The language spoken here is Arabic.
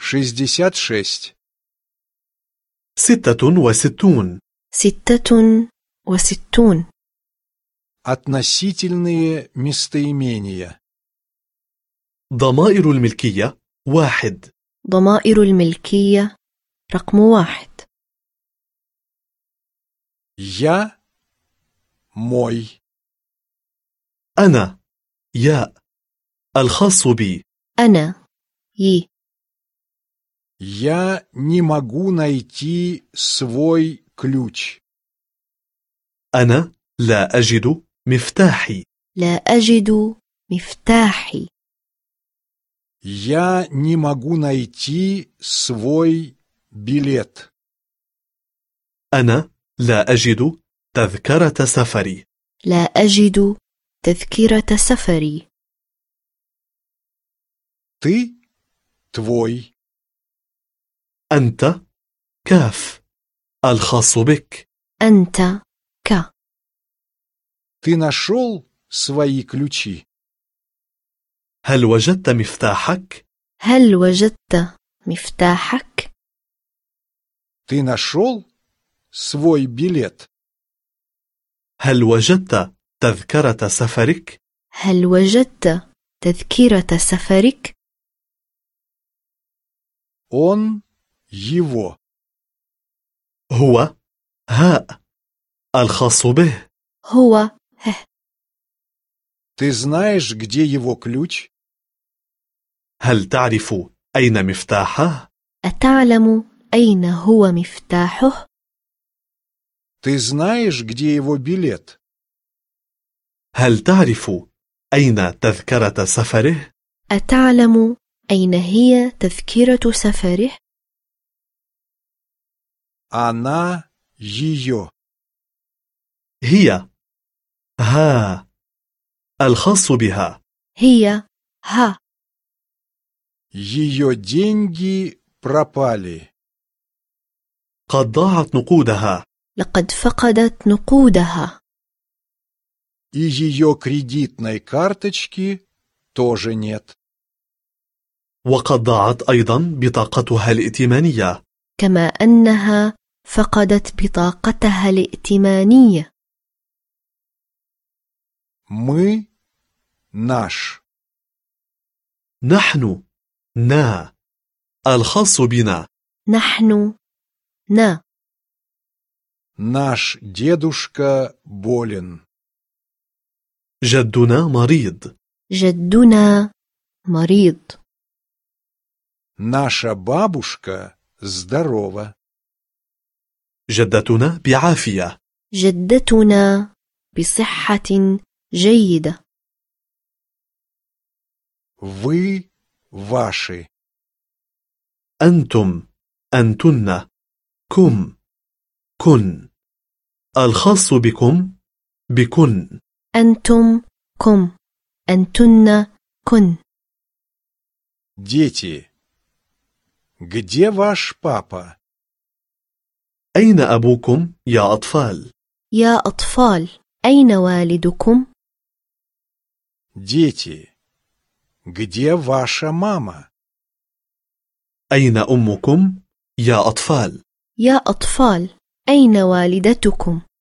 66. 66. 66. Относительные местоимения. ضمائر الملكية 1. ضمائر الملكية رقم 1. Я, мой. أنا يا الخاص بي. أنا يي. Я не могу найти свой ключ. أنا لا أجد مفتاحي. لا أجد مفتاحي. Я не могу найти свой билет. أنا لا أجد تذكرة سفري. لا أجد تذكرة سفري. Ты, твой. أنت كاف الخاص بك. أنت ك. Ты нашел свои ключи? هل وجدت مفتاحك؟ هل وجدت مفتاحك؟ Ты нашел свой билет? هل وجدت تذكرة سفرك؟ هل وجدت تذكرة سفرك؟ Он, его. هو هاء الخاص به. هو هه. Ты знаешь, где его ключ? هل تعرف أين مفتاحه؟ أتعلم أين هو مفتاحه؟ Ты знаешь, где его билет? هل تعرف أين تذكرة سفره؟ أتعلم أين هي تذكرة سفره؟ Она, ее. هي ها الخاص بها. هي ها. Ее деньги пропали. قد ضاعت نقودها. لقد فقدت нуқудها. И ее кредитной карточки тоже нет. وقد ضاعت أيضا بطاقتها الائتمانية. كما أنها فقدت بطاقتها الائتمانية. Мы, наш. نحن نا الخاص بنا. نحن نا. Наш дедушка болен. جدنا مريض. جدنا مريض. Наша бабушка здорова. جدتنا بعافية. جدتنا بصحة جيدة. Вы, ваши. أنتم أنتن كم كن الخاص بكم بكن. أنتم كم. أنتن كن. Дети. Где ваш папа? أين أبوكم يا أطفال؟ يا أطفال أين والدكم؟ Дети. Где ваша мама? أين أمكم يا أطفال؟ يا أطفال أين والدتكم؟